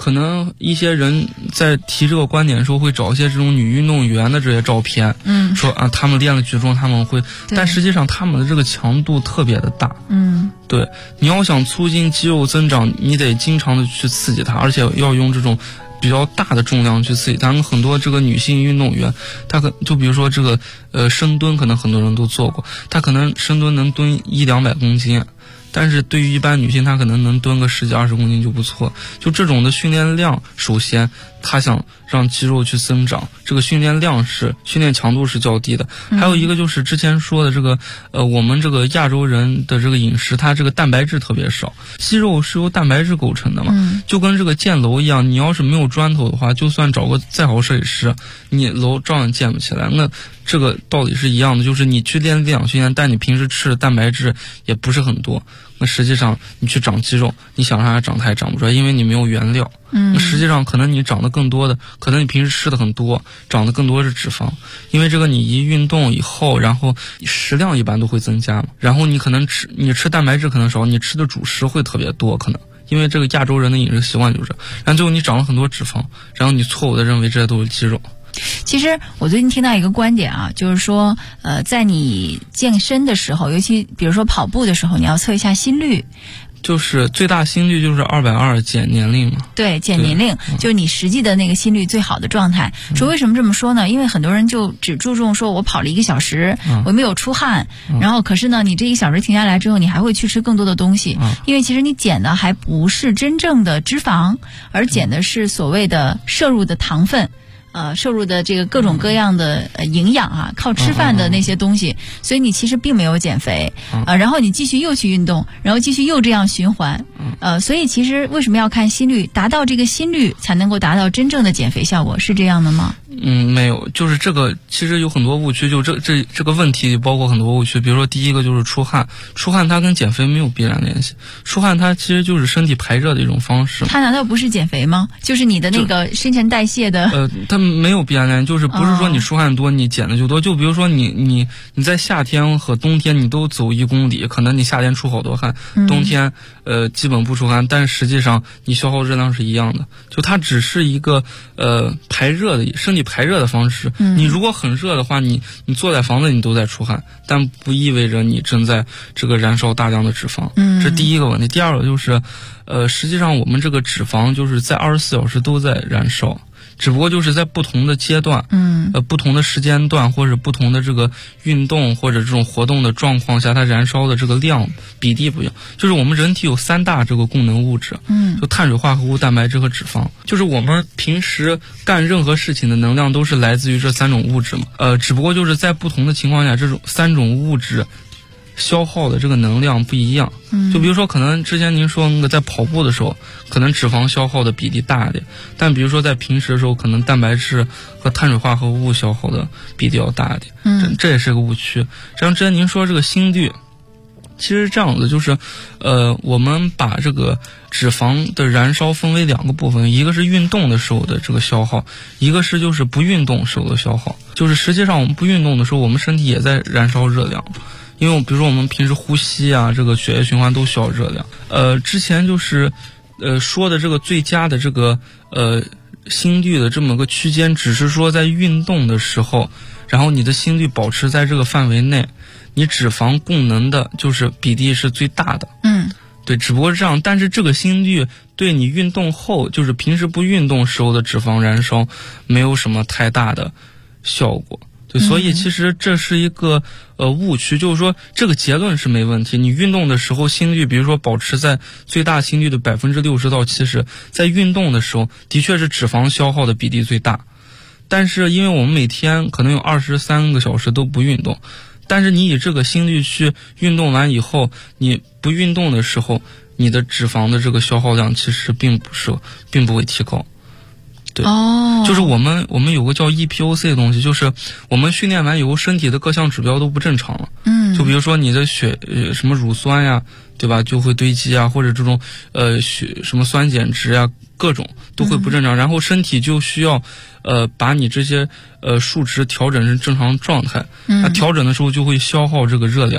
可能一些人在提这个观点的时候会找一些这种女运动员的这些照片，说啊他们练了举重他们会，但实际上他们的这个强度特别的大，对，你要想促进肌肉增长，你得经常的去刺激它，而且要用这种比较大的重量去刺激它。很多这个女性运动员，她就比如说这个深蹲，可能很多人都做过，她可能深蹲能蹲100-200公斤。但是对于一般女性，她可能能蹲个10几20公斤就不错。就这种的训练量，首先她想让肌肉去增长，这个训练强度是较低的。还有一个就是之前说的这个我们这个亚洲人的这个饮食，它这个蛋白质特别少，肌肉是由蛋白质构成的嘛，就跟这个建楼一样，你要是没有砖头的话，就算找个再好设计师，你楼照样建不起来。那这个道理是一样的，就是你去练力量训练，但你平时吃的蛋白质也不是很多，那实际上你去长肌肉，你想让它长它也长不出来，因为你没有原料。那实际上可能你长得更多的，可能你平时吃的很多，长得更多是脂肪，因为这个你一运动以后，然后食量一般都会增加嘛，然后你可能你吃蛋白质可能少，你吃的主食会特别多，可能因为这个亚洲人的饮食习惯就是，然后最后你长了很多脂肪，然后你错误的认为这些都是肌肉。 其实我最近听到一个观点啊，就是说在你健身的时候，尤其比如说跑步的时候，你要测一下心率， 就是最大心率就是220减年龄嘛。 对，减年龄就是你实际的那个心率最好的状态。说为什么这么说呢？因为很多人就只注重说我跑了1个小时，我没有出汗，然后可是呢你这1个小时停下来之后，你还会去吃更多的东西，因为其实你减的还不是真正的脂肪，而减的是所谓的摄入的糖分。摄入的这个各种各样的营养啊，靠吃饭的那些东西，所以你其实并没有减肥然后你继续又去运动，然后继续又这样循环所以其实为什么要看心率？达到这个心率才能够达到真正的减肥效果，是这样的吗？ 没有，就是这个其实有很多误区，就这个问题包括很多误区。比如说第一个就是出汗它跟减肥没有必然联系，出汗它其实就是身体排热的一种方式。 它难道不是减肥吗？就是你的那个新陈代谢的它没有必然联系，就是不是说你出汗多你减的就多。就比如说你在夏天和冬天你都走1公里，可能你夏天出好多汗，冬天基本不出汗，但实际上你消耗热量是一样的。就它只是一个排热的身体排热的方式。你如果很热的话，你坐在房子你都在出汗，但不意味着你正在这个燃烧大量的脂肪。这是第一个问题。第二个就是实际上我们这个脂肪就是在24小时都在燃烧，只不过就是在不同的阶段不同的时间段或者不同的这个运动或者这种活动的状况下，它燃烧的这个量比例不一样。就是我们人体有3大这个功能物质就碳水化合物、蛋白质和脂肪，就是我们平时干任何事情的能量都是来自于这3种物质嘛只不过就是在不同的情况下，这种3种物质消耗的这个能量不一样。就比如说可能之前您说那个在跑步的时候可能脂肪消耗的比例大一点，但比如说在平时的时候可能蛋白质和碳水化合物消耗的比例要大一点这也是个误区。像之前您说这个心率，其实这样子就是我们把这个脂肪的燃烧分为2个部分，一个是运动的时候的这个消耗，一个是就是不运动时候的消耗。就是实际上我们不运动的时候，我们身体也在燃烧热量，因为比如说我们平时呼吸啊，这个血液循环都需要热量。之前就是说的这个最佳的这个心率的这么个区间，只是说在运动的时候，然后你的心率保持在这个范围内，你脂肪供能的就是比例是最大的。对，只不过是这样。但是这个心率对你运动后，就是平时不运动时候的脂肪燃烧没有什么太大的效果。对，所以其实这是一个误区，就是说这个结论是没问题。你运动的时候心率，比如说保持在最大心率的60%到70%，在运动的时候的确是脂肪消耗的比例最大。但是因为我们每天可能有23个小时都不运动，但是你以这个心率去运动完以后，你不运动的时候，你的脂肪的这个消耗量其实并不会提高。对，就是我们有个叫 EPOC 的东西，就是我们训练完以后身体的各项指标都不正常了。就比如说你的血什么乳酸呀，对吧，就会堆积啊，或者这种血什么酸碱值呀，各种都会不正常，然后身体就需要把你这些数值调整成正常状态。那调整的时候就会消耗这个热量。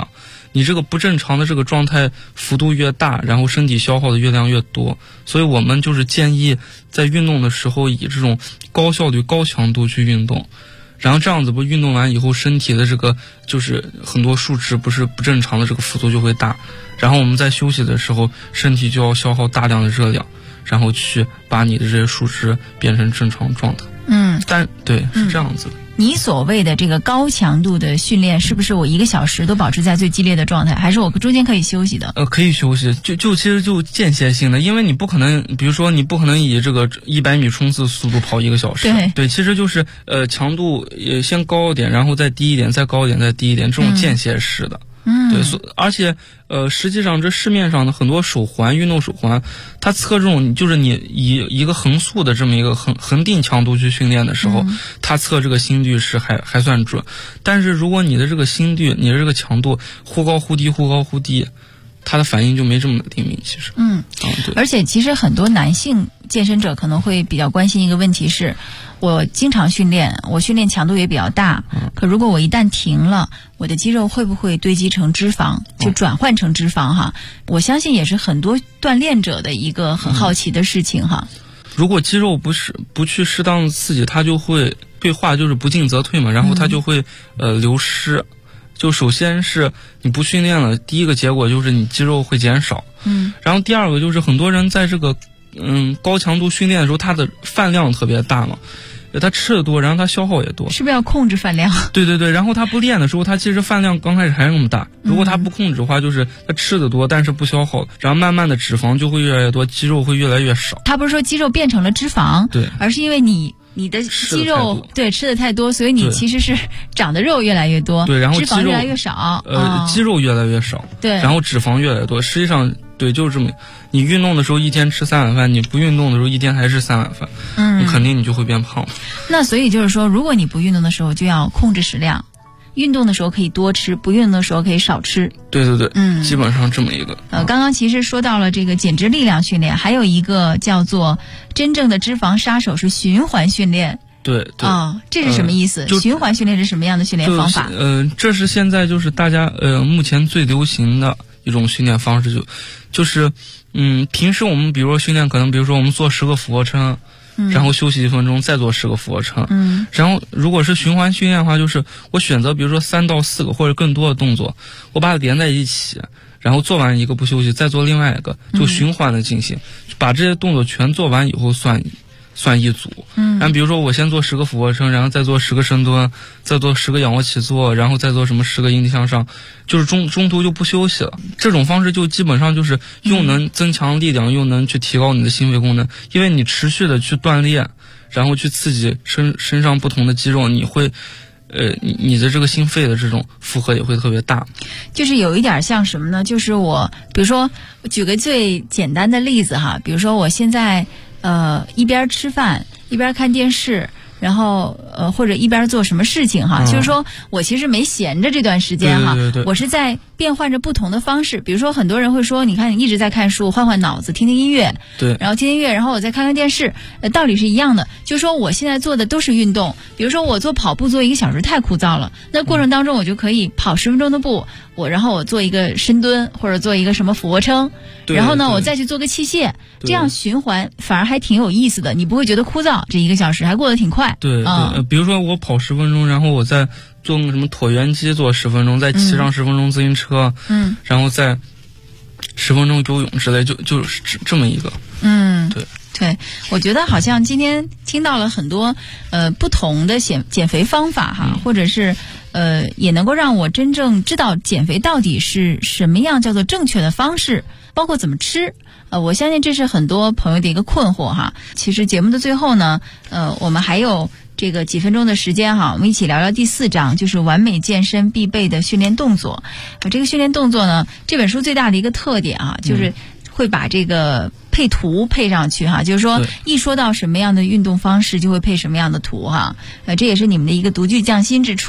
你这个不正常的这个状态幅度越大，然后身体消耗的越量越多，所以我们就是建议在运动的时候以这种高效率、高强度去运动，然后这样子不运动完以后身体的这个就是很多数值不是不正常的这个幅度就会大，然后我们在休息的时候身体就要消耗大量的热量，然后去把你的这些数值变成正常状态。但对，是这样子的。 你所谓的这个高强度的训练，是不是我1个小时都保持在最激烈的状态，还是我中间可以休息的？ 可以休息，其实就间歇性的，因为你不可能，比如说你不可能以这个100米冲刺速度跑1个小时。对，其实就是强度也先高一点，然后再低一点，再高一点，再低一点，这种间歇式的。对，而且实际上这市面上的很多手环、运动手环，它测这种就是你以一个横速的这么一个恒定强度去训练的时候，它测这个心率是还算准。但是如果你的这个心率、你的这个强度忽高忽低、忽高忽低，它的反应就没这么灵敏。其实，对。 而且其实很多男性健身者可能会比较关心一个问题是，我经常训练，我训练强度也比较大，可如果我一旦停了，我的肌肉会不会堆积成脂肪，就转换成脂肪哈？我相信也是很多锻炼者的一个很好奇的事情哈。 如果肌肉不去适当的刺激，它就会退化，就是不进则退嘛，然后它就会流失。就首先是你不训练了，第一个结果就是你肌肉会减少，然后第二个就是很多人在这个高强度训练的时候，他的饭量特别大嘛，他吃的多，然后他消耗也多， 是不是要控制饭量？ 对，然后他不练的时候，他其实饭量刚开始还是那么大，如果他不控制的话，就是他吃的多，但是不消耗，然后慢慢的脂肪就会越来越多，肌肉会越来越少。 他不是说肌肉变成了脂肪， 对， 而是因为你的肌肉吃的太多，所以你其实是长的肉越来越多， 对，然后脂肪越来越少， 肌肉越来越少， 对， 然后脂肪越来越多。实际上，对，就是这么。你运动的时候一天吃3碗饭，你不运动的时候一天还是3碗饭，肯定你就会变胖。 那所以就是说，如果你不运动的时候就要控制食量，运动的时候可以多吃，不运动的时候可以少吃。 对，基本上这么一个。 刚刚其实说到了这个减脂力量训练，还有一个叫做真正的脂肪杀手是循环训练。 对， 这是什么意思？循环训练是什么样的训练方法？ 这是现在就是大家目前最流行的一种训练方式，就是平时我们比如说训练，可能比如说我们做10个俯卧撑，然后休息1分钟，再做10个俯卧撑，然后如果是循环训练的话，就是我选择比如说3到4个或者更多的动作，我把它连在一起，然后做完一个不休息，再做另外一个，就循环的进行，把这些动作全做完以后算一组。然后比如说我先做10个俯卧撑，然后再做10个深蹲，再做10个仰卧起坐，然后再做什么10个引体向上，就是中途就不休息了。这种方式就基本上就是又能增强力量，又能去提高你的心肺功能，因为你持续的去锻炼，然后去刺激身上不同的肌肉，你会你的这个心肺的这种负荷也会特别大。 就是有一点像什么呢？就是比如说举个最简单的例子哈，比如说我现在一边吃饭一边看电视，然后或者一边做什么事情哈，就是说我其实没闲着这段时间哈， 对， 我是在变换着不同的方式。比如说很多人会说，你看你一直在看书，换换脑子，听听音乐， 对， 然后听听音乐，然后我再看看电视，道理是一样的。就是说我现在做的都是运动，比如说我做跑步做1个小时太枯燥了，那过程当中我就可以跑10分钟的步，然后我做一个深蹲或者做一个什么俯卧撑，然后呢我再去做个器械，这样循环反而还挺有意思的，你不会觉得枯燥，这1个小时还过得挺快。 对，比如说我跑10分钟，然后我再做个什么椭圆机做10分钟，再骑上10分钟自行车，然后再10分钟游泳之类，就是这么一个。 对，我觉得好像今天听到了很多不同的减肥方法哈，或者是也能够让我真正知道减肥到底是什么样叫做正确的方式，包括怎么吃。我相信这是很多朋友的一个困惑哈。其实节目的最后呢，我们还有这个几分钟的时间哈，我们一起聊聊第4章，就是完美健身必备的训练动作。这个训练动作呢，这本书最大的一个特点啊，就是会把这个配图配上去哈，就是说一说到什么样的运动方式就会配什么样的图哈，这也是你们的一个独具匠心之处。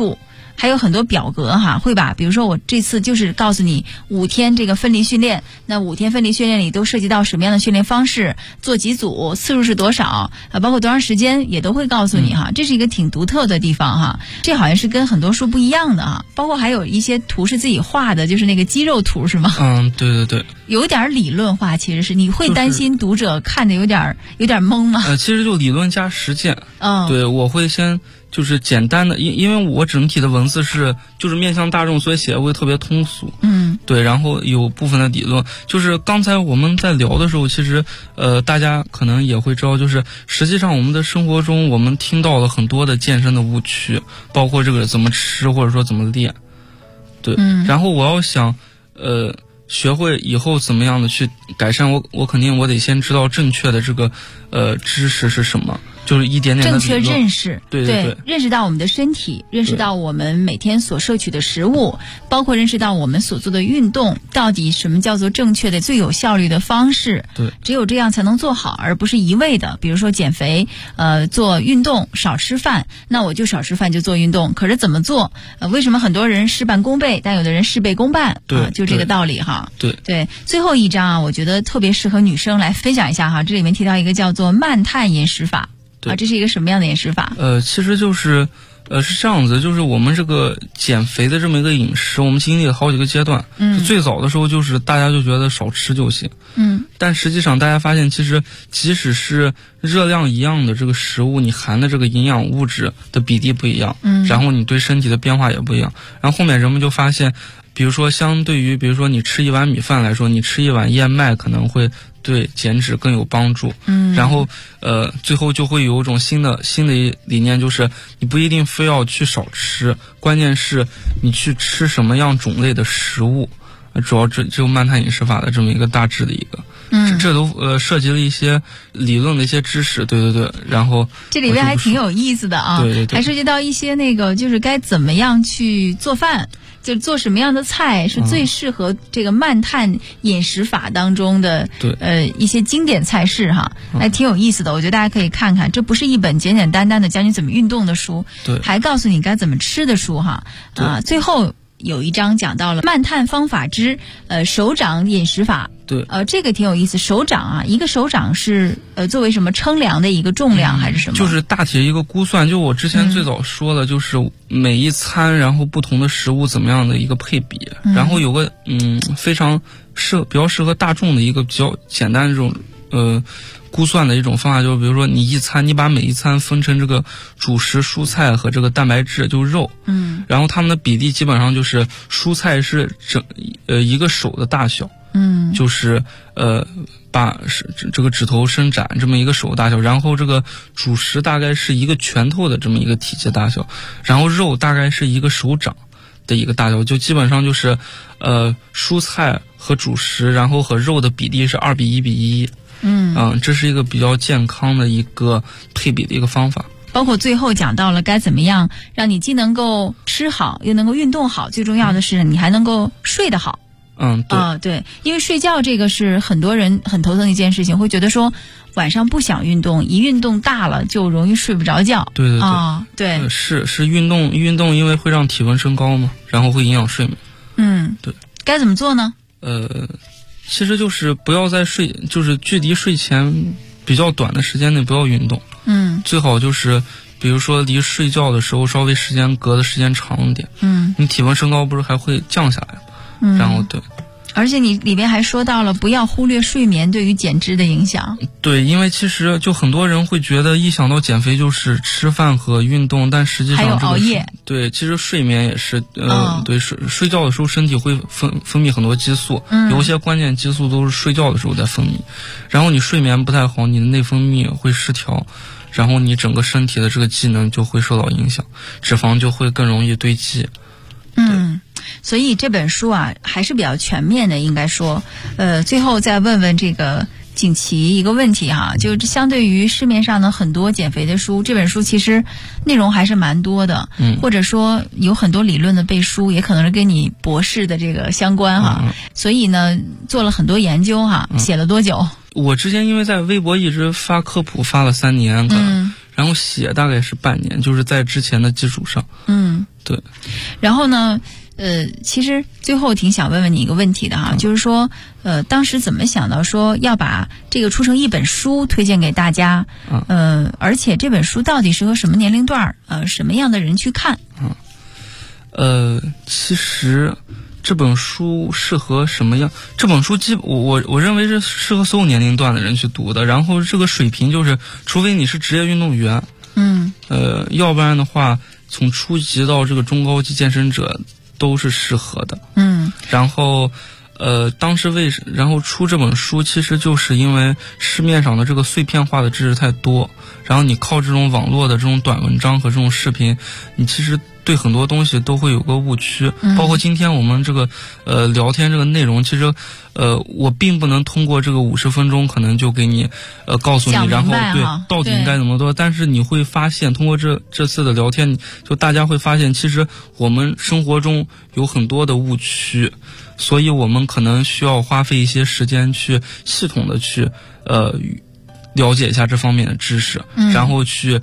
还有很多表格哈，会把比如说我这次就是告诉你5天这个分离训练，那5天分离训练里都涉及到什么样的训练方式，做几组，次数是多少包括多长时间也都会告诉你哈，这是一个挺独特的地方哈，这好像是跟很多书不一样的哈，包括还有一些图是自己画的，就是那个肌肉图是吗？ 对对对， 有点理论化，其实是你会担心读者看的有点懵吗？ 其实就理论加实践。对，我会先就是简单的，因为我整体的文字就是面向大众，所以写的会特别通俗。对，然后有部分的理论，就是刚才我们在聊的时候，其实大家可能也会知道，就是实际上我们的生活中，我们听到了很多的健身的误区，包括这个怎么吃或者说怎么练。对，然后我要想学会以后怎么样的去改善，我肯定我得先知道正确的这个知识是什么，就是一点点的正确认识， 对， 认识到我们的身体，认识到我们每天所摄取的食物，包括认识到我们所做的运动到底什么叫做正确的最有效率的方式。 对， 只有这样才能做好，而不是一味的比如说减肥做运动少吃饭，那我就少吃饭就做运动，可是怎么做为什么很多人事半功倍，但有的人事倍功半？ 对， 就这个道理哈。 对， 最后一章啊，我觉得特别适合女生来分享一下哈，这里面提到一个叫做慢碳饮食法。这是一个什么样的饮食法？ 其实就是是这样子，就是我们这个减肥的这么一个饮食，我们经历了好几个阶段。最早的时候就是大家就觉得少吃就行。但实际上大家发现，其实即使是热量一样的这个食物，你含的这个营养物质的比例不一样，然后你对身体的变化也不一样。然后后面人们就发现，比如说相对于比如说你吃一碗米饭来说，你吃一碗燕麦可能会对减脂更有帮助。然后最后就会有一种新的理念，就是你不一定非要去少吃，关键是你去吃什么样种类的食物。主要只有慢碳饮食法的这么一个大致的一个，这都涉及了一些理论的一些知识。对，然后这里边还挺有意思的啊。 对， 还涉及到一些那个就是该怎么样去做饭，就做什么样的菜是最适合这个慢碳饮食法当中的一些经典菜式哈，还挺有意思的。我觉得大家可以看看，这不是一本简简单单的教你怎么运动的书，还告诉你该怎么吃的书哈。最后有一章讲到了慢碳方法之手掌饮食法。 对， 这个挺有意思。手掌啊，一个手掌是作为什么称量的一个重量还是什么？ 就是大体一个估算。就我之前最早说的，就是每一餐，然后不同的食物怎么样的一个配比，然后有个非常比较适合大众的一个比较简单的这种估算的一种方法，就是比如说你把每一餐分成这个主食、蔬菜和这个蛋白质，就是肉。然后它们的比例基本上就是蔬菜是一个手的大小。就是把这个指头伸展这么一个手大小，然后这个主食大概是一个拳头的这么一个体积大小，然后肉大概是一个手掌的一个大小，就基本上就是蔬菜和主食，然后和肉的比例是2:1:1。这是一个比较健康的一个配比的一个方法。 包括最后讲到了该怎么样让你既能够吃好又能够运动好，最重要的是你还能够睡得好。对，因为睡觉这个是很多人很头疼的一件事情，会觉得说晚上不想运动，一运动大了就容易睡不着觉。 对， 对， 是运动，因为会让体温升高嘛，然后会影响睡眠。对， 该怎么做呢？ 其实就是不要在就是距离睡前比较短的时间内不要运动。最好就是比如说离睡觉的时候稍微时间隔的时间长一点。你体温升高不是还会降下来吗？然后对， 而且你里边还说到了不要忽略睡眠对于减脂的影响。 对，因为其实就很多人会觉得一想到减肥就是吃饭和运动，但实际上还有熬夜。 对，其实睡眠也是对，睡觉的时候身体会分泌很多激素，有一些关键激素都是睡觉的时候在分泌，然后你睡眠不太好，你的内分泌会失调，然后你整个身体的这个机能就会受到影响，脂肪就会更容易堆积。 所以这本书啊还是比较全面的，应该说。最后再问问这个景琦一个问题哈，就相对于市面上的很多减肥的书，这本书其实内容还是蛮多的，或者说有很多理论的背书，也可能是跟你博士的这个相关哈。所以呢，做了很多研究哈。写了多久？ 我之前因为在微博一直发科普发了3年，然后写大概是半年，就是在之前的基础上。 对。 然后呢，其实最后挺想问问你一个问题的哈，就是说，当时怎么想到说要把这个出成一本书推荐给大家？而且这本书到底适合什么年龄段什么样的人去看？ 其实这本书适合什么样？这本书我认为是适合所有年龄段的人去读的。然后这个水平就是，除非你是职业运动员，要不然的话，从初级到这个中高级健身者都是适合的。然后当时然后出这本书，其实就是因为市面上的这个碎片化的知识太多，然后你靠这种网络的这种短文章和这种视频，你其实对很多东西都会有个误区。包括今天我们这个聊天这个内容，其实我并不能通过这个50分钟可能就给你告诉你，然后对到底应该怎么做。但是你会发现，通过这次的聊天，就大家会发现，其实我们生活中有很多的误区，所以我们可能需要花费一些时间去系统的去了解一下这方面的知识，然后去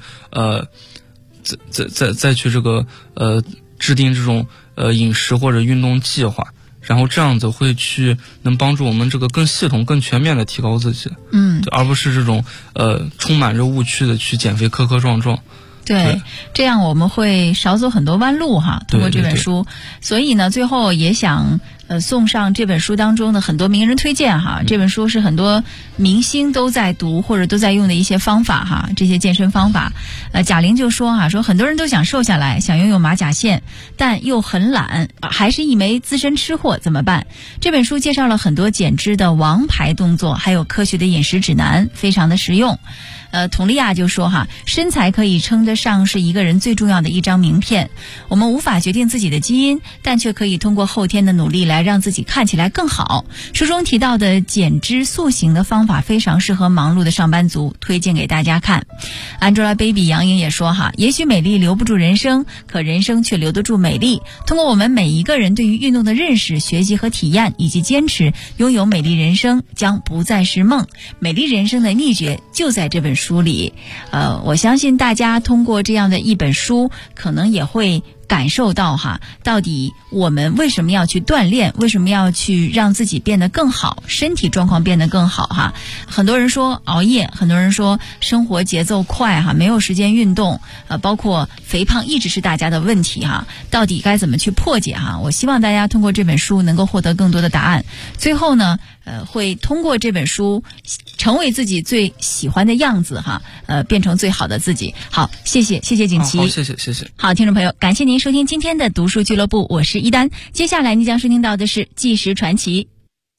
再去这个制定这种饮食或者运动计划，然后这样子会能帮助我们这个更系统更全面的提高自己，而不是这种充满着误区的去减肥磕磕撞撞。 对，这样我们会少走很多弯路哈，通过这本书。所以呢，最后也想送上这本书当中的很多名人推荐哈。这本书是很多明星都在读或者都在用的一些方法哈，这些健身方法。贾玲就说说很多人都想瘦下来，想拥有马甲线，但又很懒，还是一枚资深吃货，怎么办？这本书介绍了很多减脂的王牌动作，还有科学的饮食指南，非常的实用。佟丽娅就说身材可以称得上是一个人最重要的一张名片。我们无法决定自己的基因，但却可以通过后天的努力来让自己看起来更好。书中提到的减脂塑形的方法非常适合忙碌的上班族，推荐给大家看。Angelababy 杨颖也说也许美丽留不住人生，可人生却留得住美丽。通过我们每一个人对于运动的认识、学习和体验以及坚持，拥有美丽人生将不再是梦。美丽人生的秘诀就在这本书里。我相信大家通过这样的一本书，可能也会感受到到底我们为什么要去锻炼，为什么要去让自己变得更好，身体状况变得更好很多人说熬夜，很多人说生活节奏快没有时间运动，包括肥胖一直是大家的问题到底该怎么去破解我希望大家通过这本书能够获得更多的答案。最后呢会通过这本书成为自己最喜欢的样子变成最好的自己。好，谢谢景琦。 好，谢谢。 好，听众朋友，感谢您收听今天的读书俱乐部，我是一丹。接下来你将收听到的是纪实传奇。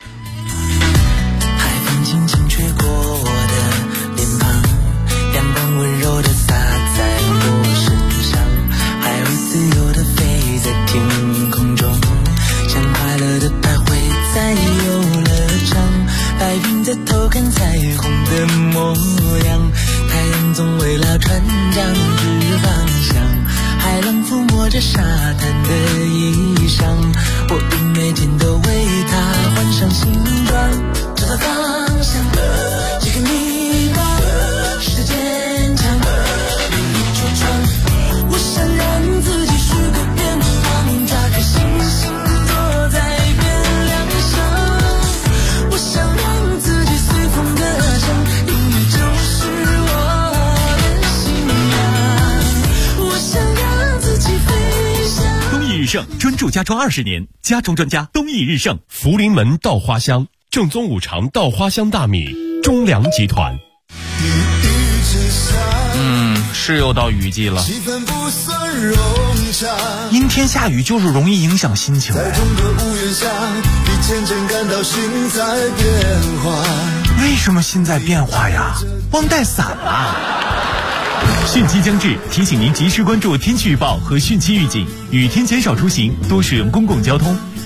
海风轻轻吹过我的脸庞，阳光温柔地洒在我身上，海鸥自由地飞在天空中，像快乐的徘徊在游乐场，白云在偷看彩虹的模样，太阳总为了船长指方向，海浪抚摸着沙滩的衣裳，我并每天都为它换上新装，找到方向，这个迷茫是坚强，戳穿，我想让自己是个变王，打开星星坐在月亮上，我想让自己随风歌唱，音乐就是我的信仰，我想让自己飞翔。 东益日盛专注家装20年，家装专家东益日盛。福临门稻花香，正宗五常稻花香大米，中粮集团。 是又到雨季了，阴天下雨就是容易影响心情。在中个屋檐下，你渐渐感到心在变化。为什么心在变化呀？忘带伞了。汛期将至，提醒您及时关注天气预报和汛期预警，雨天减少出行，多使用公共交通。